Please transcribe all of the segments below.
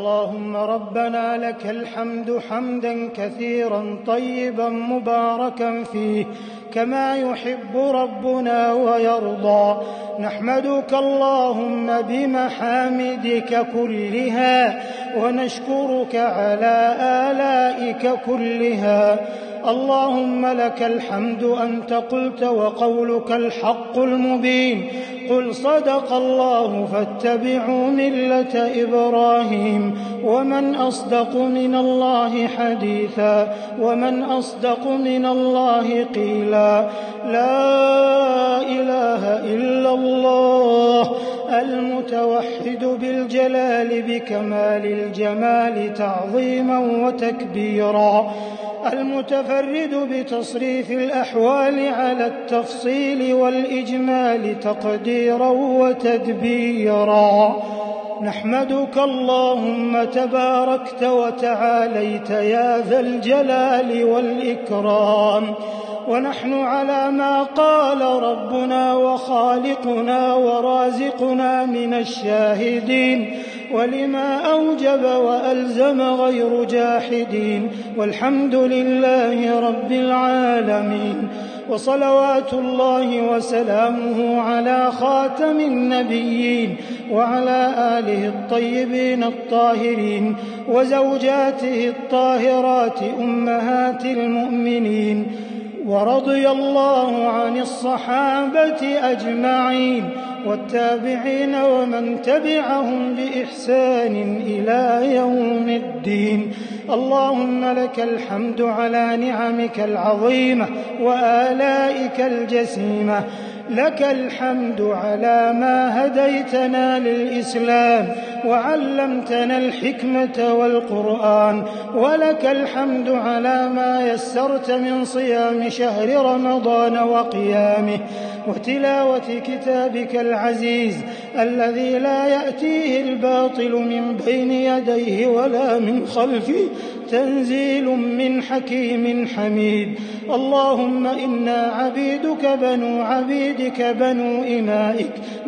اللهم ربنا لك الحمد حمدا كثيرا طيبا مباركا فيه كما يحب ربنا ويرضى. نحمدك اللهم بمحامدك كلها ونشكرك على آلائك كلها. اللهم لك الحمد أنت قلت وقولك الحق المبين. قل صدق الله فاتبعوا ملة إبراهيم ومن أصدق من الله حديثا ومن أصدق من الله قيلا. لا إله إلا الله المتوحد بالجلال بكمال الجمال تعظيما وتكبيرا، المتفرد بتصريف الأحوال على التفصيل والإجمال تقديرا وتدبيرا. نحمدك اللهم تباركت وتعاليت يا ذا الجلال والإكرام، ونحن على ما قال ربنا وخالقنا ورازقنا من الشاهدين، ولما أوجب وألزم غير جاحدين، والحمد لله رب العالمين. وصلوات الله وسلامه على خاتم النبيين وعلى آله الطيبين الطاهرين وزوجاته الطاهرات أمهات المؤمنين. ورضي الله عن الصحابة أجمعين والتابعين ومن تبعهم بإحسان إلى يوم الدين. اللهم لك الحمد على نعمك العظيمة وآلائك الجسيمة. لك الحمد على ما هديتنا للإسلام وعلمتنا الحكمة والقرآن، ولك الحمد على ما يسرت من صيام شهر رمضان وقيامه وتلاوة كتابك العزيز الذي لا يأتيه الباطل من بين يديه ولا من خلفه، تنزيل من حكيم حميد. اللهم إنا عبيدك بنو عبيدك بنو إمائك،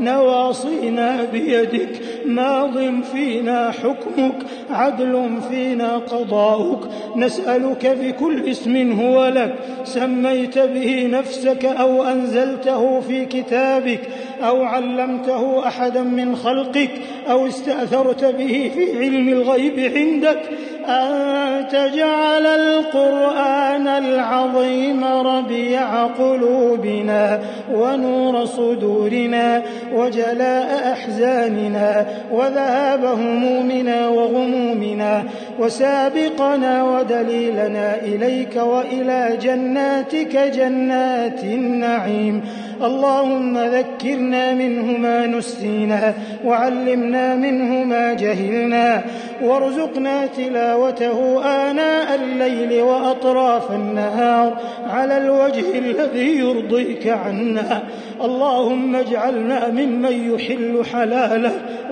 نواصينا بيدك، ماض فينا حكمك، عدل فينا قضاؤك. نسألك بكل اسم هو لك سميت به نفسك أو أنزلته في كتابك أو علمته أحدا من خلقك أو استأثرت به في علم الغيب عندك، أن تجعل القرآن العظيم ربيع قلوبنا ونور صدورنا وجلاء أحزاننا وذهاب همومنا وغمومنا وسابقنا ودليلنا إليك وإلى جناتك جنات النعيم. اللهم ذكرنا منه ما نسينا وعلمنا منه ما جهلنا، وارزقنا تلاوته آناء الليل وأطراف النهار على الوجه الذي يرضيك عنا. اللهم اجعلنا ممن يحل حلاله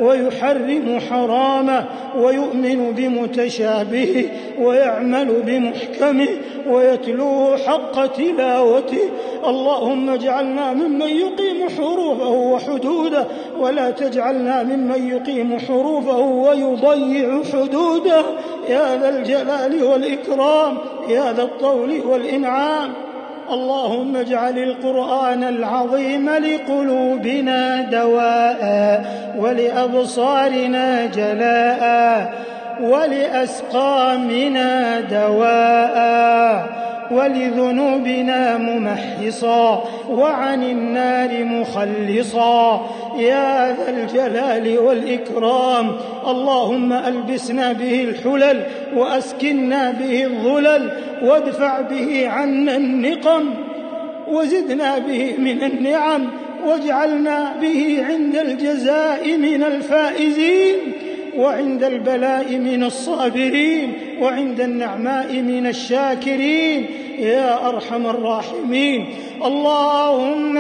ويحرم حرامه ويؤمن بمتشابهه ويعمل بمحكمه ويتلوه حق تلاوته. اللهم اجعلنا ممن يقيم حروفه وحدوده، ولا تجعلنا ممن يقيم حروفه ويضيع حدوده، يا ذا الجلال والإكرام يا ذا الطول والإنعام. اللهم اجعل القرآن العظيم لقلوبنا دواء ولأبصارنا جلاء ولأسقامنا دواء ولذنوبنا ممحصا وعن النار مخلصا، يا ذا الجلال والإكرام. اللهم ألبسنا به الحلل وأسكننا به الظلل وادفع به عنا النقم وزدنا به من النعم واجعلنا به عند الجزاء من الفائزين وعند البلاء من الصابرين وعند النعماء من الشاكرين يا أرحم الراحمين. اللهم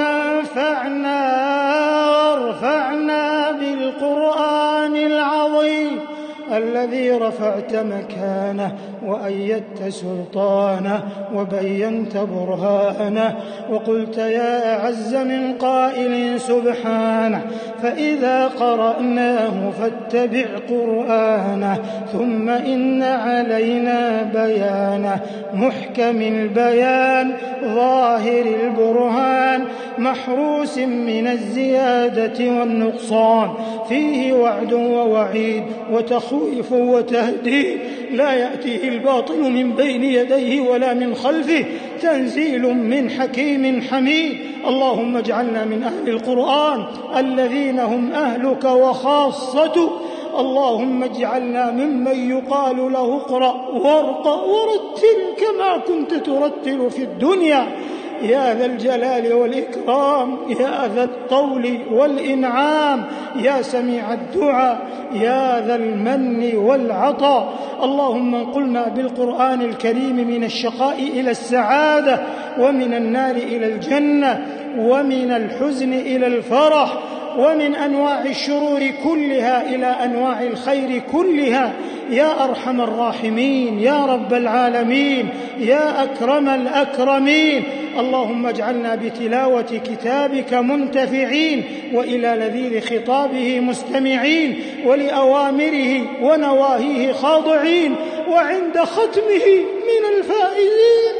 انفعنا وارفعنا بالقرآن العظيم الذي رفعت مكانه وأيدت سلطانه وبينت برهانه، وقلت يا أعز من قائل سبحانه فإذا قرأناه فاتبع قرآنه ثم إن علينا بيانه، محكم البيان ظاهر البرهان محروس من الزيادة والنقصان، فيه وعد ووعيد وتخويف وتهديد، لا يأتيه الباطل من بين يديه ولا من خلفه، تنزيل من حكيم حميد. اللهم اجعلنا من أهل القرآن الذين هم أهلك وخاصتك. اللهم اجعلنا ممن يقال له اقرأ وارقى ورتل كما كنت ترتل في الدنيا، يا ذا الجلال والإكرام، يا ذا الطول والإنعام، يا سميع الدعاء، يا ذا المن والعطاء. اللهم انقلنا بالقرآن الكريم من الشقاء إلى السعادة، ومن النار إلى الجنة، ومن الحزن إلى الفرح، ومن أنواع الشرور كلها إلى أنواع الخير كلها، يا أرحم الراحمين، يا رب العالمين، يا أكرم الأكرمين. اللهم اجعلنا بتلاوة كتابك منتفعين، وإلى لذيذ خطابه مستمعين، ولأوامره ونواهيه خاضعين، وعند ختمه من الفائزين.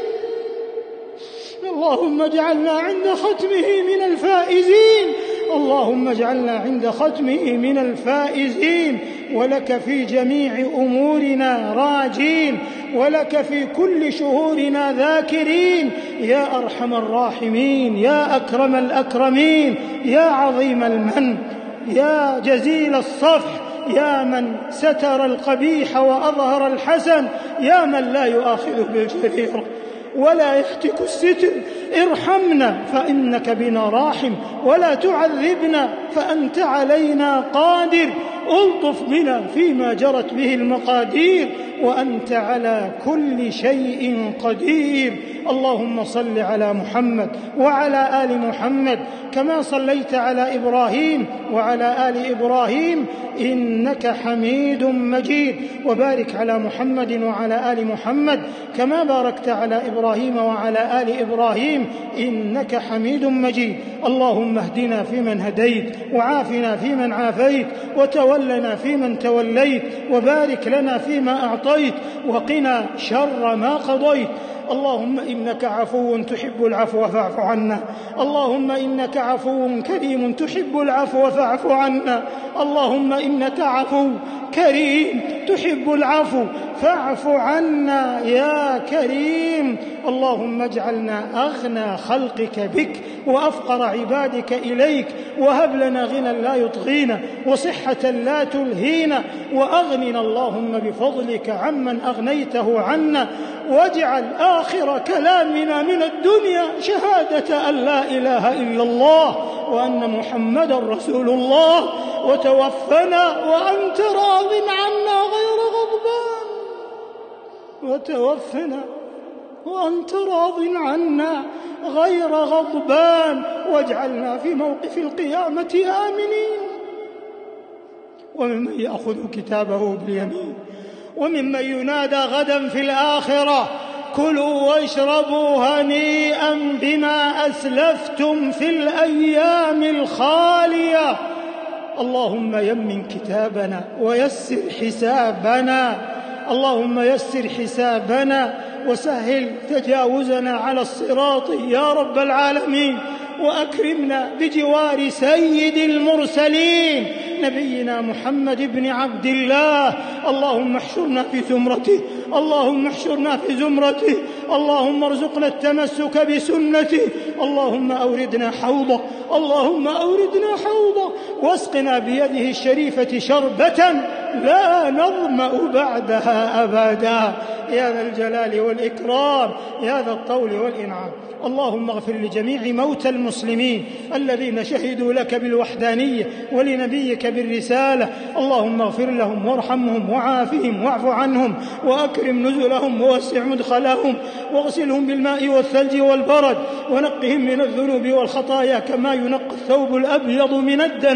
اللهم اجعلنا عند ختمه من الفائزين، اللهم اجعلنا عند ختمه من الفائزين، ولك في جميع أمورنا راجين، ولك في كل شهورنا ذاكرين، يا أرحم الراحمين، يا أكرم الأكرمين، يا عظيم المن، يا جزيل الصفح، يا من ستر القبيح وأظهر الحسن، يا من لا يؤاخذ بالجريرة ولا يهتك الستر. ارحمنا فإنك بنا راحم، ولا تعذبنا فأنت علينا قادر. ألطف بنا فيما جرت به المقادير، وأنت على كل شيء قدير. اللهم صل على محمد وعلى آل محمد كما صليت على إبراهيم وعلى آل إبراهيم إنك حميد مجيد، وبارك على محمد وعلى آل محمد كما باركت على إبراهيم وعلى آل إبراهيم إنك حميد مجيد. اللهم اهدنا فيمن هديت، وعافنا فيمن عافيت، وتولنا فيمن توليت، وبارك لنا فيما أعطيت، وقنا شر ما قضيت. اللهم إنك عفو تحب العفو فاعف عنا، اللهم إنك عفو كريم تحب العفو فاعف عنا، اللهم إنك عفو كريم تحب العفو فاعف عنا يا كريم. اللهم اجعلنا أغنى خلقك بك وأفقر عبادك إليك، وهب لنا غنى لا يطغينا وصحة لا تلهينا، وأغننا اللهم بفضلك عمن أغنيته عنا، واجعل آخر كلامنا من الدنيا شهادة أن لا إله إلا الله وأن محمدا رسول الله، وتوفنا وأنت راض عنا غير غضبان، وتوفنا وأنت راض عنا غير غضبان، واجعلنا في موقف القيامة آمنين، وممن يأخذ كتابه باليمين، وممن ينادى غدا في الآخرة كلوا واشربوا هنيئا بما أسلفتم في الأيام الخالية. اللهم يمن كتابنا ويسر حسابنا، اللهم يسر حسابنا وسهل تجاوزنا على الصراط يا رب العالمين، وأكرمنا بجوار سيد المرسلين نبينا محمد بن عبد الله. اللهم احشرنا في زمرته، اللهم احشرنا في زمرته، اللهم ارزقنا التمسك بسنته، اللهم أوردنا حوضه، اللهم أوردنا حوضه، واسقنا بيده الشريفة شربة لا نظمأ بعدها أبدا، يا ذا الجلال والإكرام، يا ذا الطول والإنعام. اللهم اغفر لجميع موتى المسلمين الذين شهدوا لك بالوحدانية ولنبيك بالرسالة، اللهم اغفر لهم وارحمهم وعافهم واعف عنهم وأكرم نزلهم ووسع مدخلهم، واغسلهم بالماء والثلج والبرد، ونقهم من الذنوب والخطايا كما ينقى الثوب الأبيض من الدنس،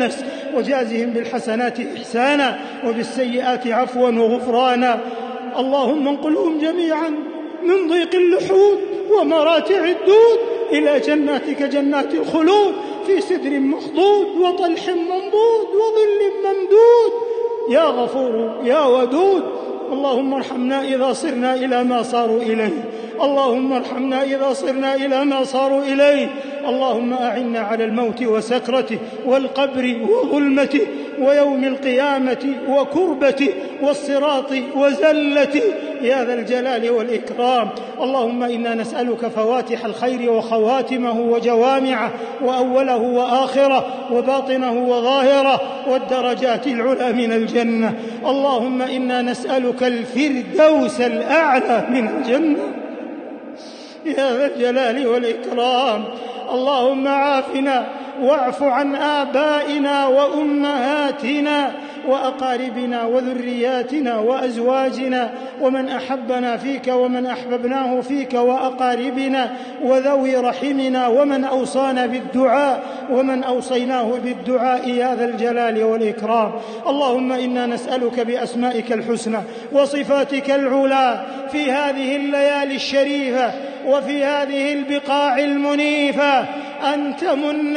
وجازهم بالحسنات إحسانا وبالسيئات عفوا وغفرانا. اللهم انقلهم جميعا من ضيق اللحود ومراتع الدود إلى جناتك جنات الخلود في سدر مخضود وطلح منضود وظل ممدود يا غفور يا ودود. اللهم ارحمنا إذا صرنا إلى ما صاروا إليه، اللهم ارحمنا إذا صرنا إلى ما صاروا إليه. اللهم أعنا على الموت وسكرته والقبر وظلمته ويوم القيامة وكربته والصراط وزلته يا ذا الجلال والإكرام. اللهم إنا نسألك فواتح الخير وخواتمه وجوامعه وأوله وآخره وباطنه وظاهره والدرجات العلى من الجنة. اللهم إنا نسألك الفردوس الأعلى من الجنة يا ذا الجلال والإكرام. اللهم عافنا واعف عن آبائنا وأمهاتنا وأقاربنا وذرياتنا وأزواجنا ومن أحبنا فيك ومن أحببناه فيك وأقاربنا وذوي رحمنا ومن أوصانا بالدعاء ومن أوصيناه بالدعاء يا ذا الجلال والإكرام. اللهم إنا نسألك بأسمائك الحسنى وصفاتك العلى في هذه الليالي الشريفة وفي هذه البقاع المنيفة أن تمن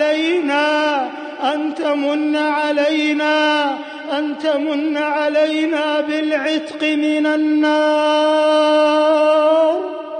علينا بالعتق من النار.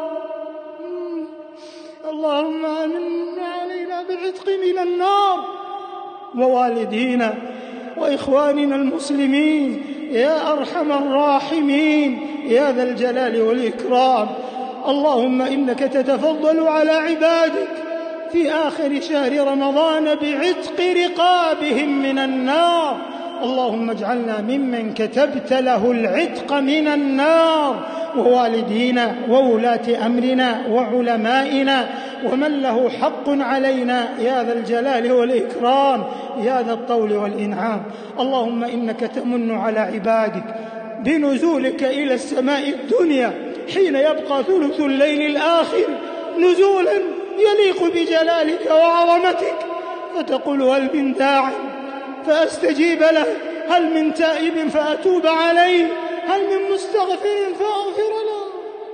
اللهم أمن علينا بالعتق من النار ووالدينا وإخواننا المسلمين يا أرحم الراحمين يا ذا الجلال والإكرام. اللهم إنك تتفضل على عبادك في آخر شهر رمضان بعتق رقابهم من النار. اللهم اجعلنا ممن كتبت له العتق من النار ووالدينا وولاة أمرنا وعلمائنا ومن له حق علينا يا ذا الجلال والإكرام يا ذا الطول والإنعام. اللهم إنك تمن على عبادك بنزولك إلى السماء الدنيا حين يبقى ثلث الليل الآخر نزولا يليق بجلالك وعظمتك فتقول هل من داع فأستجيب له، هل من تائب فأتوب عليه، هل من مستغفر فأغفر له.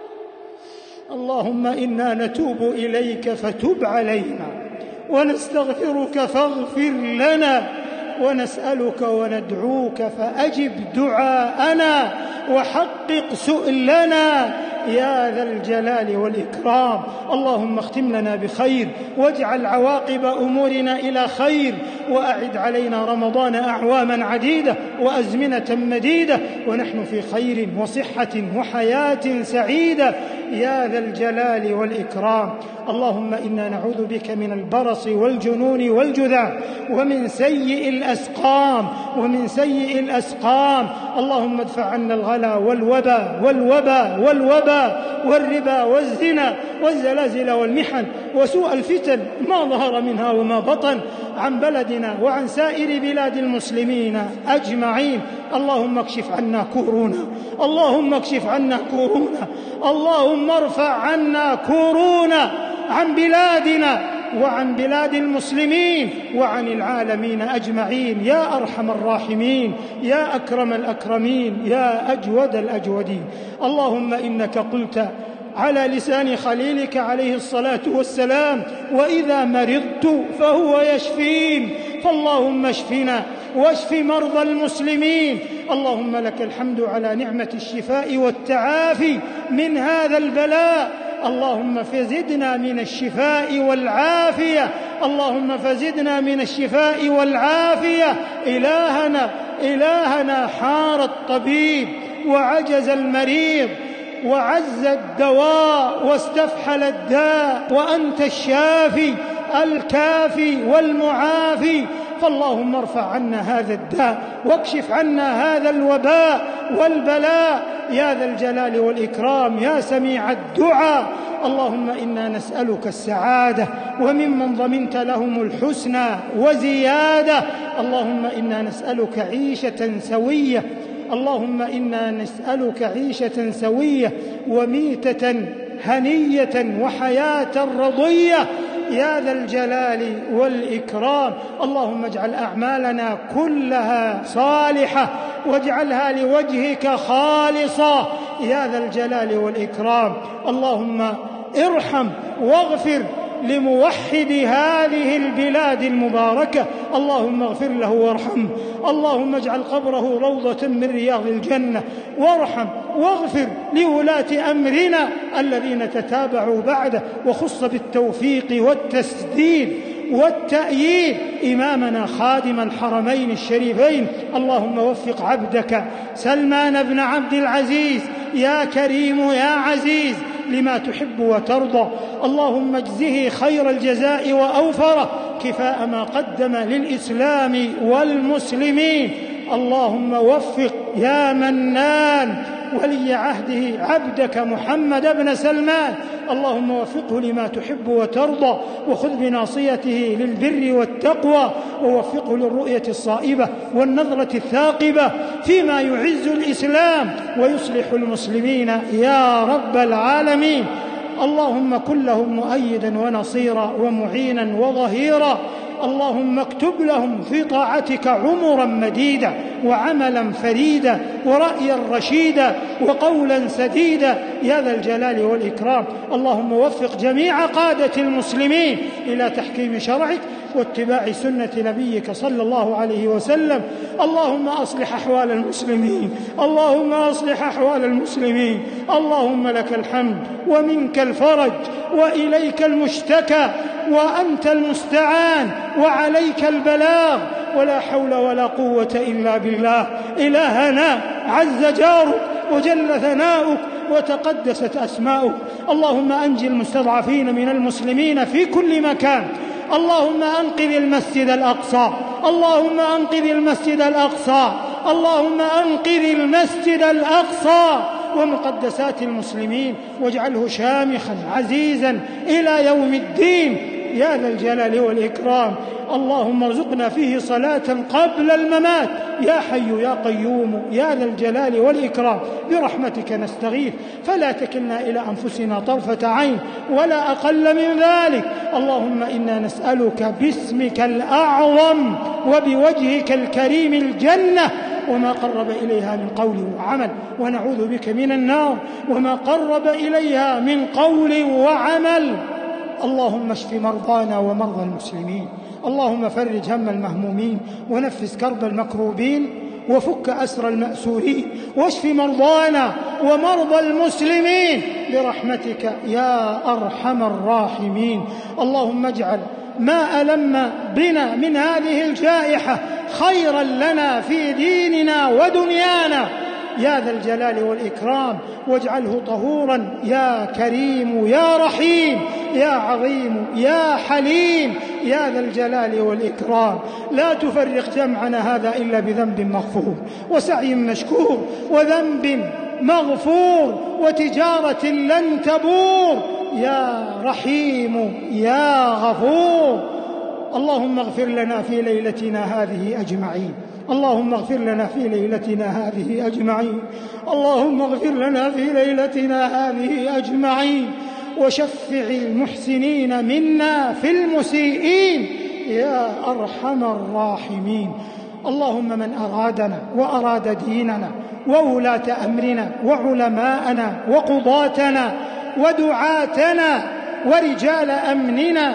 اللهم إنا نتوب إليك فتب علينا ونستغفرك فاغفر لنا ونسألك وندعوك فأجب دعاءنا وحقق سؤلنا يا ذا الجلال والإكرام. اللهم اختم لنا بخير واجعل عواقب أمورنا إلى خير وأعد علينا رمضان أعواما عديدة وأزمنة مديدة ونحن في خير وصحة وحياة سعيدة يا ذا الجلال والإكرام. اللهم إنا نعوذ بك من البرص والجنون والجذام ومن سيء الأسقام اللهم ادفع عنا الغلا والوباء والربا والزنا والزلازل والمحن وسوء الفتن ما ظهر منها وما بطن عن بلدنا وعن سائر بلاد المسلمين أجمعين. اللهم اكشف عنا كورونا، اللهم ارفع عنا كورونا عن بلادنا وعن بلاد المسلمين وعن العالمين أجمعين يا أرحم الراحمين يا أكرم الأكرمين يا أجود الأجودين. اللهم إنك قلت على لسان خليلك عليه الصلاة والسلام وإذا مرضت فهو يشفين، فاللهم اشفنا واشف مرضى المسلمين. اللهم لك الحمد على نعمة الشفاء والتعافي من هذا البلاء. اللهم فزدنا من الشفاء والعافية، اللهم فزدنا من الشفاء والعافية. إلهنا حار الطبيب وعجز المريض وعز الدواء واستفحل الداء وأنت الشافي الكافي والمعافي، فاللهم ارفع عنا هذا الداء واكشف عنا هذا الوباء والبلاء يا ذا الجلال والإكرام يا سميع الدعاء. اللهم إنا نسألك السعادة وممن ضمنت لهم الحسنى وزيادة. اللهم إنا نسألك عيشة سوية، اللهم إنا نسألك عيشة سوية وميتة هنية وحياة رضية يا ذا الجلال والإكرام. اللهم اجعل أعمالنا كلها صالحة واجعلها لوجهك خالصة يا ذا الجلال والإكرام. اللهم ارحم واغفر لموحد هذه البلاد المباركة، اللهم اغفر له وارحمه. اللهم اجعل قبره روضة من رياض الجنة، وارحم واغفر لولاة أمرنا الذين تتابعوا بعده، وخص بالتوفيق والتسديد والتأييد إمامنا خادم الحرمين الشريفين. اللهم وفق عبدك سلمان بن عبد العزيز يا كريم يا عزيز لما تحب وترضى. اللهم اجزه خير الجزاء وأوفره كفاء ما قدم للإسلام والمسلمين. اللهم وفق يا منان ولي عهده عبدك محمد بن سلمان، اللهم وفقه لما تحب وترضى، وخذ بناصيته للبر والتقوى، ووفقه للرؤية الصائبة والنظرة الثاقبة فيما يعز الإسلام ويصلح المسلمين يا رب العالمين. اللهم كن لهم مؤيدا ونصيرا ومعينا وظهيرا. اللهم اكتب لهم في طاعتك عمرا مديدا وعملا فريدا ورأيا رشيدا وقولا سديدا يا ذا الجلال والإكرام. اللهم وفق جميع قادة المسلمين إلى تحكيم شرعك واتباع سنة نبيك صلى الله عليه وسلم. اللهم أصلح أحوال المسلمين، اللهم أصلح أحوال المسلمين. اللهم لك الحمد ومنك الفرج وإليك المشتكى وأنت المستعان وعليك البلاغ، ولا حول ولا قوة إلا بالله. إلهنا عز جارك وجل ثناؤك وتقدست أسماؤك. اللهم أنجي المستضعفين من المسلمين في كل مكان. اللهم أنقذ المسجد الأقصى، اللهم أنقذ المسجد الأقصى، اللهم أنقذ المسجد الأقصى ومقدسات المسلمين، واجعله شامخا عزيزا إلى يوم الدين يا ذا الجلال والإكرام. اللهم ارزقنا فيه صلاة قبل الممات يا حي يا قيوم يا ذا الجلال والإكرام. برحمتك نستغيث فلا تكلنا إلى أنفسنا طرفة عين ولا أقل من ذلك. اللهم إنا نسألك باسمك الأعظم وبوجهك الكريم الجنة وما قرب إليها من قول وعمل، ونعوذ بك من النار وما قرب إليها من قول وعمل. اللهم اشف مرضانا ومرضى المسلمين، اللهم فرج هم المهمومين ونفس كرب المكروبين وفك أسر المأسورين، واشف مرضانا ومرضى المسلمين برحمتك يا أرحم الراحمين. اللهم اجعل ما ألم بنا من هذه الجائحة خيرا لنا في ديننا ودنيانا يا ذا الجلال والإكرام، واجعله طهورا يا كريم يا رحيم يا عظيم يا حليم يا ذا الجلال والإكرام. لا تفرق جمعنا هذا إلا بذنب مغفور وسعي مشكور وذنب مغفور وتجارة لن تبور يا رحيم يا غفور. اللهم اغفر لنا في ليلتنا هذه أجمعين، اللهم اغفر لنا في ليلتنا هذه أجمعين، اللهم اغفر لنا في ليلتنا هذه أجمعين، وشفع المحسنين منا في المسيئين يا أرحم الراحمين. اللهم من أرادنا وأراد ديننا وولاة أمرنا وعلماءنا وقضاتنا ودعاتنا ورجال أمننا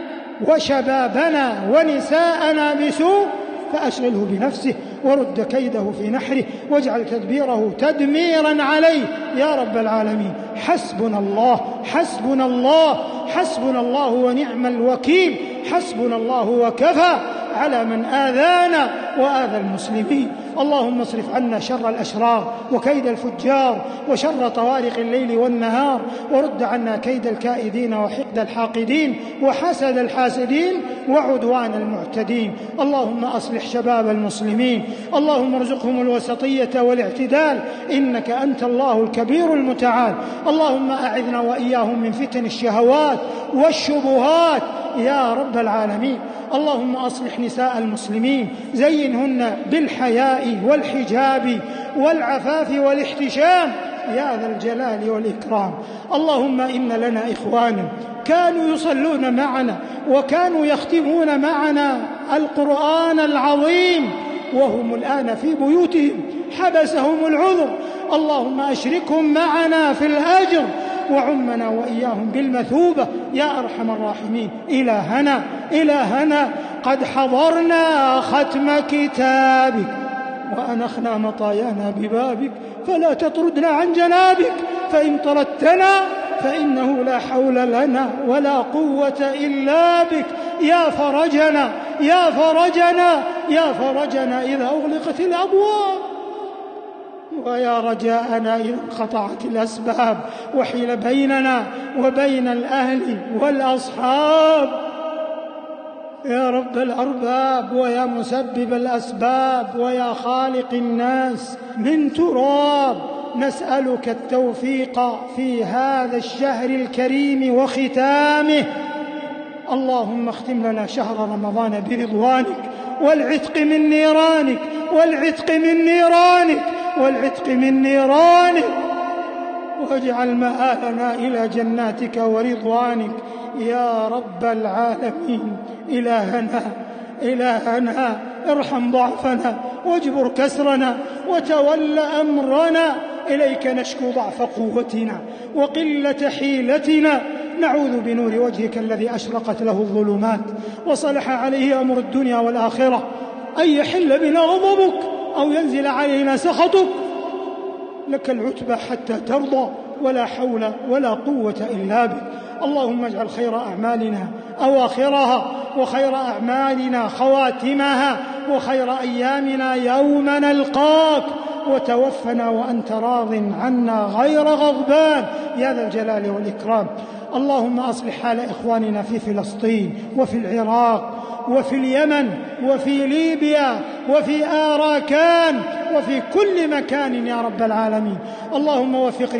وشبابنا ونساءنا بسوء فأشغله بنفسه ورد كيده في نحره واجعل تدبيره تدميرا عليه يا رب العالمين. حسبنا الله حسبنا الله حسبنا الله ونعم الوكيل، حسبنا الله وكفى على من آذانا وآذى المسلمين. اللهم اصرف عنا شر الأشرار وكيد الفجار وشر طوارق الليل والنهار، ورد عنا كيد الكائدين وحقد الحاقدين وحسد الحاسدين وعدوان المعتدين. اللهم أصلح شباب المسلمين، اللهم ارزقهم الوسطية والاعتدال، إنك أنت الله الكبير المتعال. اللهم أعذنا وإياهم من فتن الشهوات والشبهات يا رب العالمين. اللهم أصلح نساء المسلمين، زينهن بالحياء والحجاب والعفاف والاحتشام يا ذا الجلال والإكرام. اللهم إن لنا إخوانا كانوا يصلون معنا وكانوا يختمون معنا القرآن العظيم وهم الآن في بيوتهم حبسهم العذر. اللهم أشركهم معنا في الأجر وعمنا وإياهم بالمثوبة يا أرحم الراحمين. إلهنا قد حضرنا ختم كتابك وأنخنا مطايانا ببابك، فلا تطردنا عن جنابك، فإن طردتنا فإنه لا حول لنا ولا قوة إلا بك. يا فرجنا إذا أغلقت الأبواب، ويا رجاءنا إذا انقطعت الأسباب وحيل بيننا وبين الأهل والأصحاب. يا رب الأرباب ويا مسبب الأسباب ويا خالق الناس من تراب، نسألك التوفيق في هذا الشهر الكريم وختامه. اللهم اختم لنا شهر رمضان برضوانك والعتق من نيرانك واجعل مآلنا إلى جناتك ورضوانك يا رب العالمين. إلهنا ارحم ضعفنا واجبر كسرنا وتول أمرنا. إليك نشكو ضعف قوتنا وقلة حيلتنا، نعوذ بنور وجهك الذي أشرقت له الظلمات وصلح عليه أمر الدنيا والآخرة أن يحل بنا غضبك أو ينزل علينا سخطك. لك العتبى حتى ترضى، ولا حول ولا قوة إلا بك. اللهم اجعل خير أعمالنا أواخرها وخير أعمالنا خواتمها وخير أيامنا يوم نلقاك، وتوفنا وأنت راض عنا غير غضبان يا ذا الجلال والإكرام. اللهم أصلح حال إخواننا في فلسطين وفي العراق وفي اليمن وفي ليبيا وفي آراكان وفي كل مكان يا رب العالمين. اللهم وفق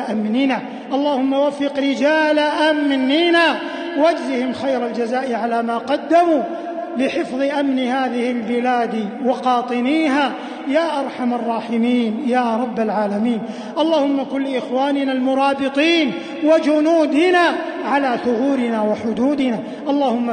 رجال أمننا واجزهم خير الجزاء على ما قدموا لحفظ أمن هذه البلاد وقاطنيها يا أرحم الراحمين يا رب العالمين. اللهم كن لإخواننا المرابطين وجنودنا على ثغورنا وحدودنا، اللهم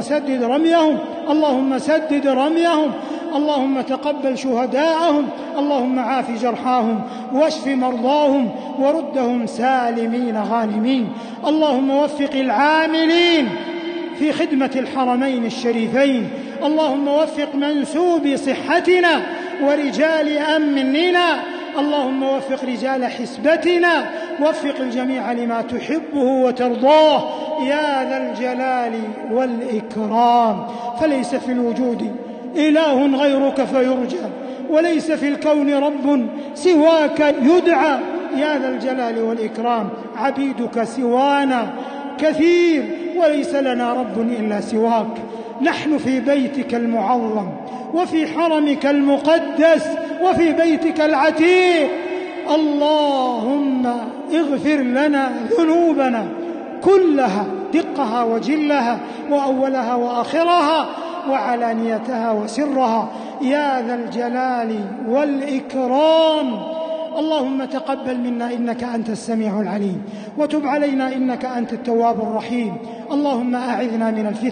سدد رميهم، اللهم تقبل شهداءهم، اللهم عاف جرحاهم واشف مرضاهم وردهم سالمين غانمين. اللهم وفق العاملين في خدمة الحرمين الشريفين، اللهم وفق منسوبي صحتنا ورجال أمننا، اللهم وفق رجال حسبتنا، وفق الجميع لما تحبه وترضاه يا ذا الجلال والإكرام. فليس في الوجود إله غيرك فيرجى، وليس في الكون رب سواك يدعى يا ذا الجلال والإكرام. عبيدك سوانا كثير وليس لنا رب إلا سواك. نحن في بيتك المعظم وفي حرمك المقدس وفي بيتك العتيق، اللهم اغفر لنا ذنوبنا كلها دقها وجلها وأولها وآخرها وعلانيتها وسرها يا ذا الجلال والإكرام. اللهم تقبل منا إنك أنت السميع العليم، وتب علينا إنك أنت التواب الرحيم. اللهم أعذنا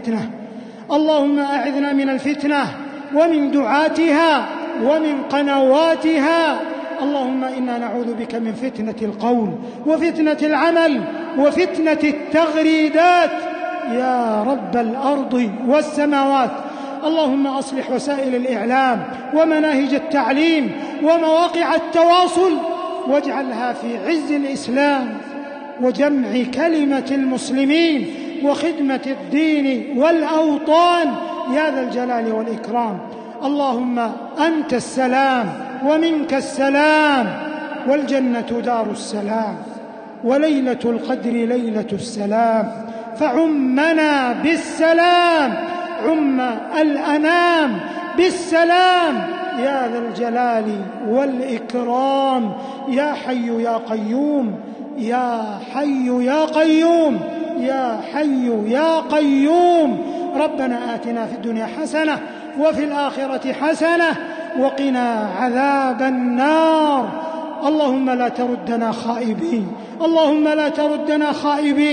من الفتنة ومن دعاتها ومن قنواتها. اللهم إنا نعوذ بك من فتنة القول وفتنة العمل وفتنة التغريدات يا رب الأرض والسماوات. اللهم أصلح وسائل الإعلام ومناهج التعليم ومواقع التواصل، واجعلها في عز الإسلام وجمع كلمة المسلمين وخدمة الدين والأوطان يا ذا الجلال والإكرام. اللهم أنت السلام ومنك السلام، والجنة دار السلام، وليلة القدر ليلة السلام، فعمنا بالسلام، عم الأنام بالسلام يا ذا الجلال والإكرام. يا حي يا قيوم، يا حي يا قيوم، يا حي يا قيوم. ربنا آتنا في الدنيا حسنة وفي الآخرة حسنة وقنا عذاب النار. اللهم لا تردنا خائبين، اللهم لا تردنا خائبين،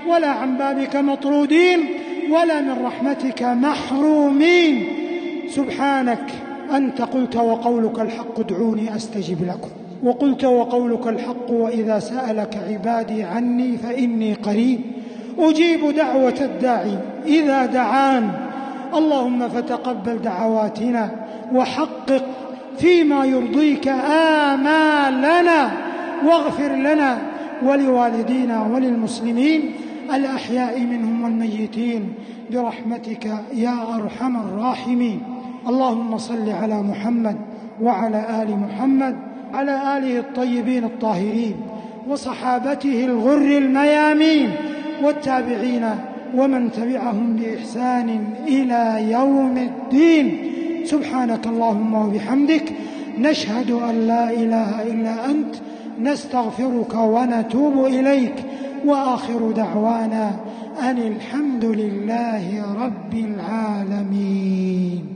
ولا عن بابك مطرودين ولا من رحمتك محرومين. سبحانك أنت قلت وقولك الحق ادعوني أستجب لكم، وقلت وقولك الحق وإذا سألك عبادي عني فإني قريب أجيب دعوة الداعي إذا دعان. اللهم فتقبل دعواتنا وحقق فيما يرضيك آمالنا، واغفر لنا ولوالدينا وللمسلمين الأحياء منهم والميتين برحمتك يا أرحم الراحمين. اللهم صل على محمد وعلى آل محمد، على آله الطيبين الطاهرين وصحابته الغر الميامين والتابعين ومن تبعهم بإحسان إلى يوم الدين. سبحانك اللهم وبحمدك، نشهد أن لا إله إلا أنت، نستغفرك ونتوب إليك، وآخر دعوانا أن الحمد لله رب العالمين.